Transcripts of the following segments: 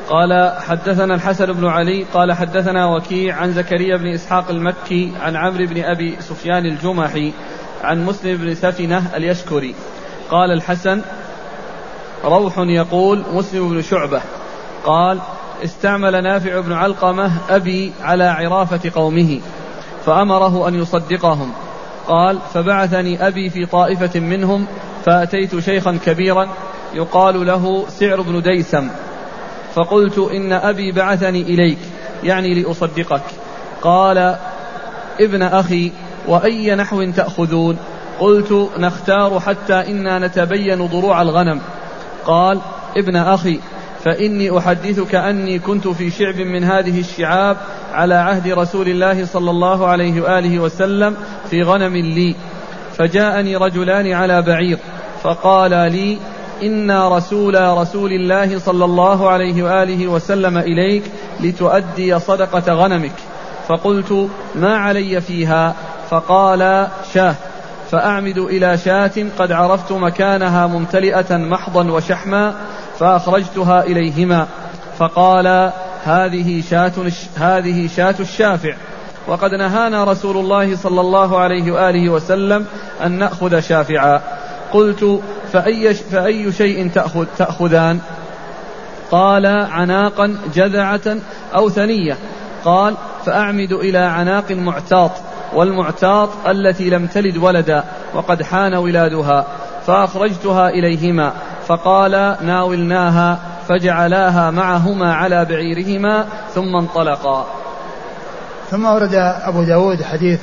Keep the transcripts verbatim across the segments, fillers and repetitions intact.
قال حدثنا الحسن بن علي قال حدثنا وكيع عن زكريا بن إسحاق المكي عن عمرو بن أبي سفيان الجمحي عن مسلم بن سفنة اليشكري. قال الحسن روح يقول مسلم بن شعبة قال استعمل نافع بن علقمة أبي على عرافة قومه فأمره أن يصدقهم. قال فبعثني أبي في طائفة منهم فأتيت شيخا كبيرا يقال له سعر بن ديسم فقلت إن أبي بعثني إليك يعني لأصدقك. قال ابن أخي وأي نحو تأخذون؟ قلت نختار حتى إنا نتبين ضروع الغنم. قال ابن أخي فإني أحدثك أني كنت في شعب من هذه الشعاب على عهد رسول الله صلى الله عليه وآله وسلم في غنم لي فجاءني رجلان على بعير فقال لي إنا رسول رسول الله صلى الله عليه وآله وسلم إليك لتؤدي صدقة غنمك. فقلت ما علي فيها؟ فقال شاه فأعمد إلى شاة قد عرفت مكانها ممتلئة محضا وشحما فأخرجتها إليهما. فقال هذه شاة, هذه شاة الشافع وقد نهانا رسول الله صلى الله عليه وآله وسلم أن نأخذ شافعا. قلت فأي, فأي شيء تأخذ تأخذان؟ قال عناقا جذعة أو ثنية. قال فأعمد إلى عناق معتاط والمعتاط التي لم تلد ولدا وقد حان ولادها فأخرجتها إليهما. فقال ناولناها فجعلاها معهما على بعيرهما ثم انطلقا. ثم ورد أبو داود حديث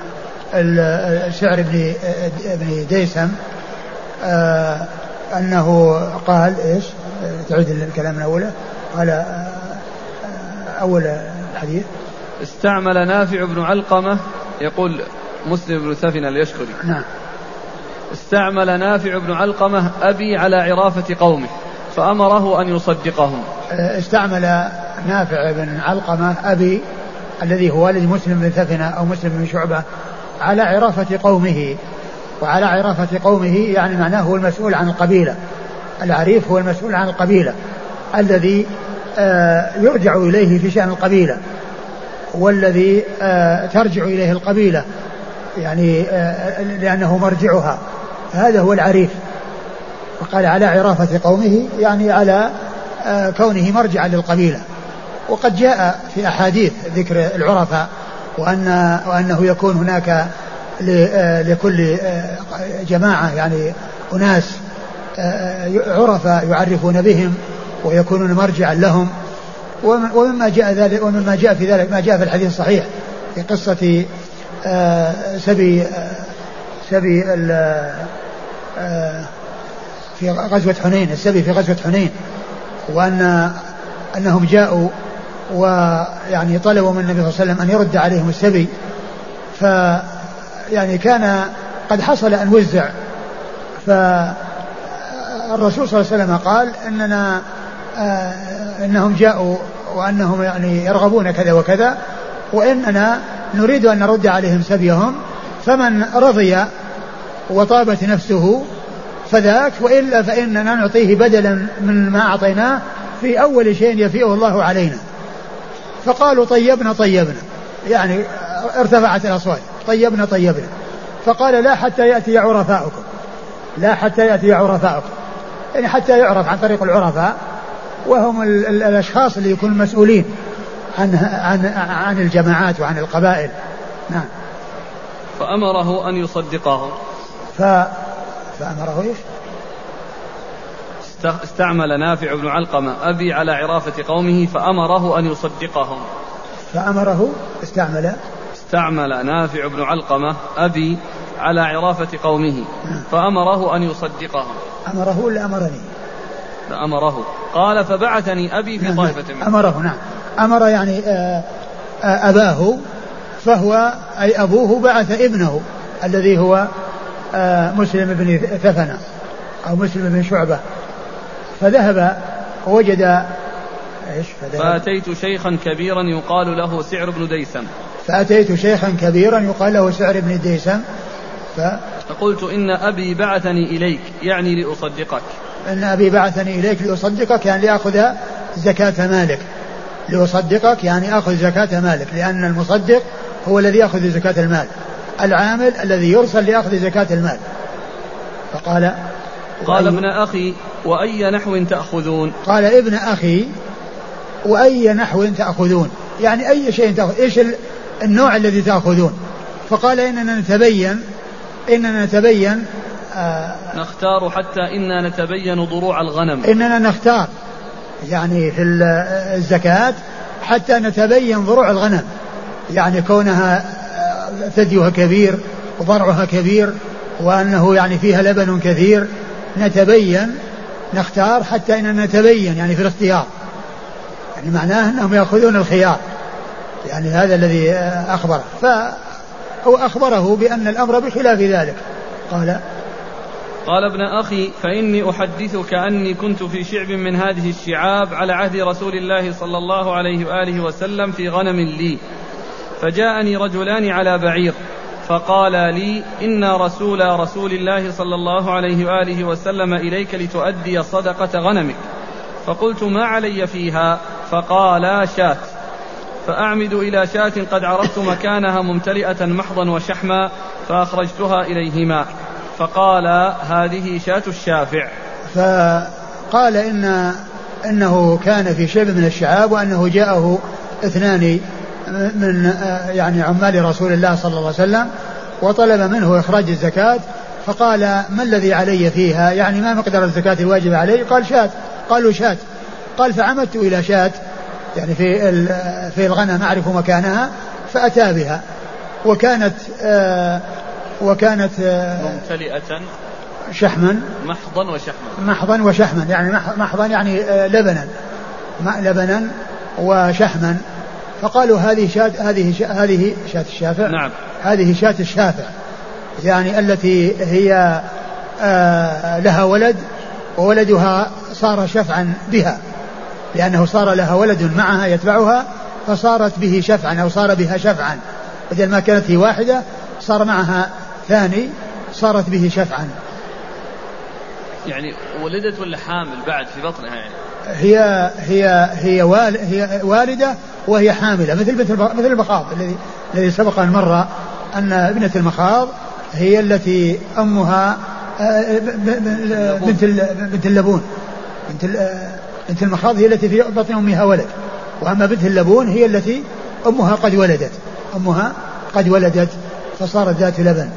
الشعر بن ديسم آه أنه قال إيش؟ تعيد الكلام من أوله. قال آه أول الحديث استعمل نافع بن علقمة يقول مسلم بن سفنة اليشكري نعم استعمل نافع بن علقمة أبي على عرافة قومه فأمره أن يصدقهم. استعمل نافع بن علقمة أبي الذي هو والد مسلم بن سفنة أو مسلم بن شعبة على عرافة قومه. وعلى عرافة قومه يعني معناه هو المسؤول عن القبيلة. العريف هو المسؤول عن القبيلة الذي يرجع إليه في شأن القبيلة والذي ترجع إليه القبيلة يعني لأنه مرجعها. هذا هو العريف. وقال على عرافة قومه يعني على كونه مرجعا للقبيلة. وقد جاء في أحاديث ذكر العرفاء وأن وأنه يكون هناك لكل جماعة يعني أناس عرفاء يعرفون بهم ويكونون مرجعا لهم. ومما جاء ذلك ومما جاء في ذلك ما جاء في الحديث الصحيح في قصة سبي سبي في غزوة حنين السبي في غزوة حنين وأن أنهم جاءوا ويعني طلبوا من النبي صلى الله عليه وسلم أن يرد عليهم السبي. ف يعني كان قد حصل أن وزع. فالرسول صلى الله عليه وسلم قال إننا آه إنهم جاءوا وأنهم يعني يرغبون كذا وكذا وإننا نريد أن نرد عليهم سبيهم فمن رضي وطابت نفسه فذاك وإلا فإننا نعطيه بدلا من ما أعطيناه في أول شيء يفيئه الله علينا. فقالوا طيبنا طيبنا يعني ارتفعت الأصوات طيبنا طيبنا. فقال لا حتى يأتي عرفاؤكم لا حتى يأتي عرفاؤكم يعني حتى يعرف عن طريق العرفاء وهم ال ال الأشخاص اللي يكونوا مسؤولين عن, عن, عن الجماعات وعن القبائل. نعم. فأمره أن يصدقهم. ف... فأمره إيش؟ استعمل نافع بن علقمة أبي على عرافة قومه فأمره أن يصدقهم. فأمره استعمل استعمل نافع بن علقمة أبي على عرافة قومه فأمره أن يصدقهم. أمره ولا أمرني؟ أمره. قال فبعثني أبي في طائفة منه. أمره نعم. أمر يعني آآ آآ أباه فهو أي أبوه بعث ابنه الذي هو مسلم بن ثفنة أو مسلم بن شعبة فذهب ووجد إيش فأتيت شيخا كبيرا يقال له سعر بن ديسم فأتيت شيخا كبيرا يقال له سعر بن ديسم ف... فقلت إن أبي بعثني إليك يعني لأصدقك. إن أبي بعثني إليك لأصدقك يعني لأخذ زكاة مالك، لأصدقك يعني أخذ زكاة مالك، لأن المصدق هو الذي يأخذ زكاة المال، العامل الذي يرسل لأخذ زكاة المال. فقال قال ابن أخي وأي نحو تأخذون؟ قال ابن أخي وأي نحو تأخذون، يعني أي شيء تأخذ، إيش النوع الذي تأخذون؟ فقال إننا نتبين إننا نتبين آه نختار حتى إننا نتبين ضروع الغنم، إننا نختار يعني في الزكاة حتى نتبين ضروع الغنم، يعني كونها ثديها كبير وضرعها كبير وأنه يعني فيها لبن كثير، نتبين نختار حتى إننا نتبين يعني في الاختيار، يعني معناه أنهم يأخذون الخيار، يعني هذا الذي أخبره. فهو أخبره بأن الأمر بخلاف ذلك. قال قال ابن أخي فإني أحدثك أني كنت في شعب من هذه الشعاب على عهد رسول الله صلى الله عليه وآله وسلم في غنم لي، فجاءني رجلان على بعير فقال لي إن رسول رسول الله صلى الله عليه وآله وسلم إليك لتؤدي صدقة غنمك. فقلت ما علي فيها؟ فقال شاة. فأعمد إلى شاة قد عرفت مكانها ممتلئة محضا وشحما فأخرجتها إليهما، فقال هذه شاة الشافع. فقال إن إنه كان في شعب من الشعاب وأنه جاءه اثنان من يعني عمال رسول الله صلى الله عليه وسلم وطلب منه إخراج الزكاة، فقال ما الذي علي فيها؟ يعني ما مقدار الزكاة الواجبة علي؟ قال شاة. قالوا شاة. قال فعمدت إلى شاة يعني في في الغنم أعرف مكانها فأتى بها، وكانت آه وكانت آه ممتلئة شحما محضا وشحما محضا وشحما يعني محضا يعني آه لبنا لبنا وشحما. فقالوا هذه شاة هذه شاة هذه شاة الشافع. نعم. هذه شاة الشافع يعني التي هي آه لها ولد وولدها صار شفعا بها، لأنه صار لها ولد معها يتبعها فصارت به شفعا أو صار بها شفعا، بدل ما كانت هي واحدة صار معها ثاني صارت به شفعا. يعني ولدت ولا حامل بعد في بطنها؟ يعني هي هي هي, وال هي والدة وهي حاملة، مثل مثل المخاض الذي الذي سبق أن مر أن ابنة المخاض هي التي أمها بنت بنت اللبون. بنت بنت المخاض هي التي في بطن أمها ولد، وأما بنت اللبون هي التي أمها قد ولدت أمها قد ولدت فصارت ذات لبن.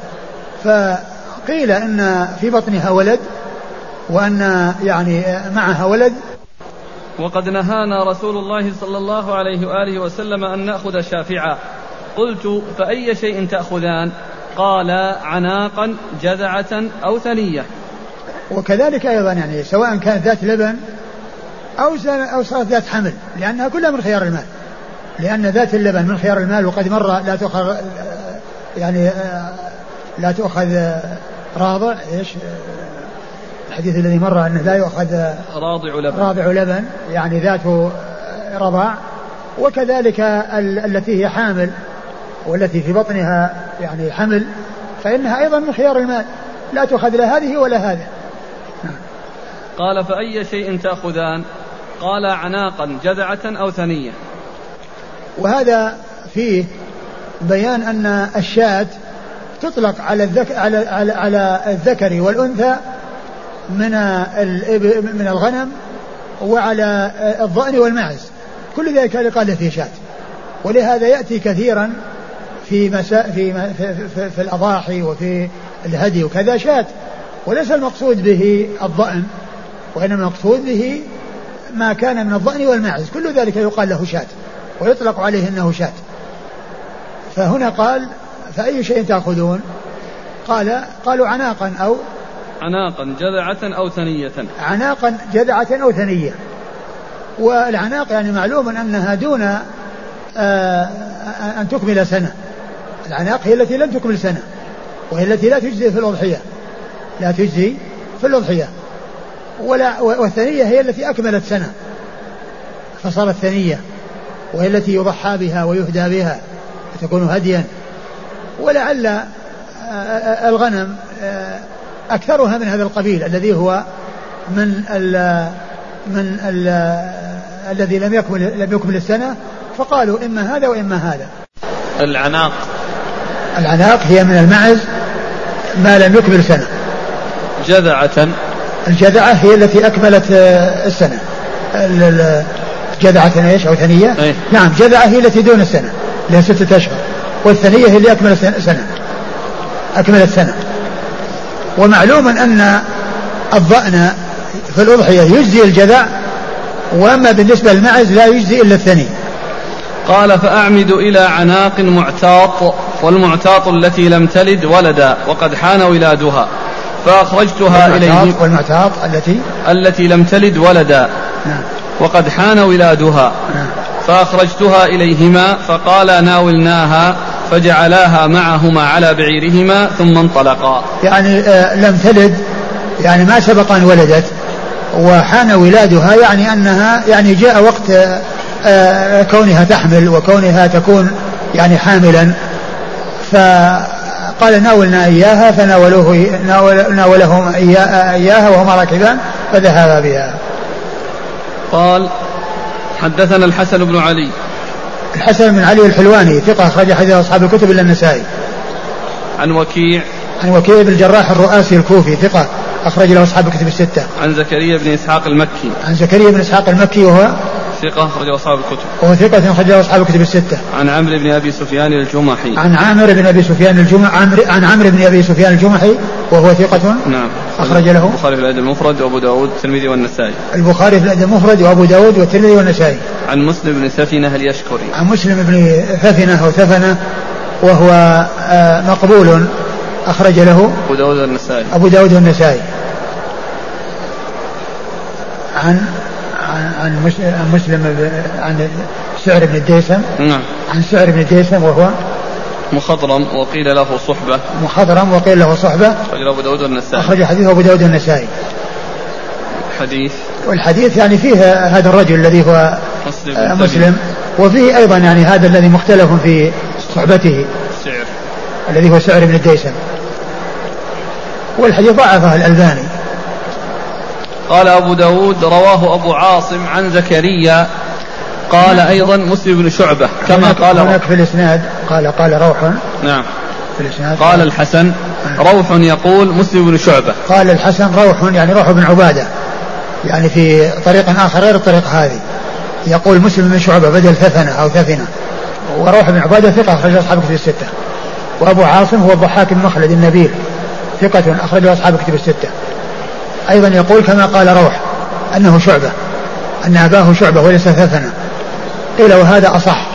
فقيل أن في بطنها ولد وأن يعني معها ولد. وقد نهانا رسول الله صلى الله عليه وآله وسلم أن نأخذ شافعا. قلت فأي شيء تأخذان؟ قال عناقا جذعة أو ثنية. وكذلك أيضا يعني سواء كانت ذات لبن أو أو صارت ذات حمل، لأنها كلها من خيار المال، لأن ذات اللبن من خيار المال. وقد مر لا تؤخذ يعني لا تؤخذ راضع ايش الحديث الذي مر أنه لا يؤخذ راضع لبن راضع لبن يعني ذات رضاع. وكذلك التي هي حامل والتي في بطنها يعني حمل فإنها أيضا من خيار المال، لا تؤخذ لا هذه ولا هذا. قال فأي شيء تأخذان؟ قال عناقا جذعة أو ثنية. وهذا فيه بيان أن الشاة تطلق على الذك على على, على الذكر والأنثى من من الغنم وعلى الضأن والمعز، كل ذلك قال فيه شاة. ولهذا يأتي كثيرا في مساء في, في, في, في الأضاحي وفي الهدي وكذا شاة، وليس المقصود به الضأن وإنما المقصود به ما كان من الضأن والمعز، كل ذلك يقال له شاة ويطلق عليه أنه شاة. فهنا قال فأي شيء تأخذون؟ قال قالوا عناقا أو عناقا جذعة أو ثنية. عناقا جذعة أو ثنية. والعناق يعني معلوم أنها دون أن تكمل سنة. العناق هي التي لم تكمل سنة وهي التي لا تجزي في الأضحية لا تجزي في الأضحية ولا والثنية هي التي أكملت سنة فصارت ثنية، وهي التي يضحى بها ويهدى بها وتكون هديا. ولعل الغنم أكثرها من هذا القبيل الذي هو من ال من ال الذي لم يكمل لم يكمل السنة، فقالوا إما هذا وإما هذا. العناق العناق هي من المعز ما لم يكمل سنة. جذعة الجذعة هي التي أكملت السنة. جذعة ايش أو ثنية؟ أيه؟ نعم جذعة هي التي دون السنة لها ستة أشهر، والثنية هي اللي أكملت سنة أكملت سنة. ومعلوم أن الضأن في الأضحية يجزي الجذع، وأما بالنسبة للمعز لا يجزي إلا الثني. قال فأعمد إلى عناق معتاط، والمعتاط التي لم تلد ولدا وقد حان ولادها، فأخرجتها إليهم. والمعتاط التي التي لم تلد ولدا نعم. وقد حان ولادها نعم. فأخرجتها إليهما فقال ناولناها، فجعلاها معهما على بعيرهما ثم انطلقا. يعني آه لم تلد يعني ما سبق أن ولدت، وحان ولادها يعني أنها يعني جاء وقت آه آه كونها تحمل وكونها تكون يعني حاملا، فقال ناولنا إياها فناولوه ناول ناولهم إياها وهما راكبان فذهبا بها. قال حدثنا الحسن بن علي. الحسن بن علي الحلواني ثقة أخرج حديث أصحاب الكتب إلا النسائي. عن وكيع. عن وكيع بن الجراح الرؤاسي الكوفي ثقة أخرج له أصحاب الكتب الستة. عن زكريا بن إسحاق المكي. عن زكريا بن إسحاق المكي وهو ثقة أخرج أصحاب الكتب. وهو ثقة أخرج أصحاب الكتب الستة. عن عمرو بن أبي سفيان الجمحي. عن عامر بن أبي سفيان الجمحي عن عمرو بن أبي سفيان الجمحي وهو ثقة. نعم. أخرج له البخاري في الأدب المفرد وأبو داود والترمذي والنسائي. البخاري في الأدب المفرد وأبو داود والترمذي والنسائي. عن مسلم بن سفينة اليشكري. عن مسلم بن ثفنة أو ثفنة وهو مقبول أخرج له أبو داود والنسائي. أبو داود والنسائي. عن عن مسلم عن سعر بن الديسم. نعم. عن سعر بن الديسم وهو مخضرم وقيل له صحبة. مخضرم وقيل له صحبة. أخرج أبو داود والنسائي. أخرج حديثه أبو داود والنسائي. حديث. والحديث يعني فيه هذا الرجل الذي هو مسلم, مسلم وفيه أيضا يعني هذا الذي مختلف في صحبته سعر. الذي هو سعر بن الديسم، والحديث ضعفه الألباني. قال أبو داود رواه أبو عاصم عن زكريا قال أيضا مسلم بن شعبة كما قال هناك في الإسناد قال قال روح. نعم. في الإسناد قال الحسن روح يقول مسلم بن شعبة. قال الحسن روح يعني روح بن عبادة، يعني في طريق آخر غير الطريق هذه يقول مسلم بن شعبة بدل ثفنة أو ثفنة، وروح بن عبادة ثقة أخرج أصحاب كتب الستة. وأبو عاصم هو الضحاك بن مخلد النبيل ثقة أخرج أصحاب كتب الستة. أيضا يقول كما قال روح أنه شعبة، أن أباه شعبة وليس ثفنة، قيل وهذا أصح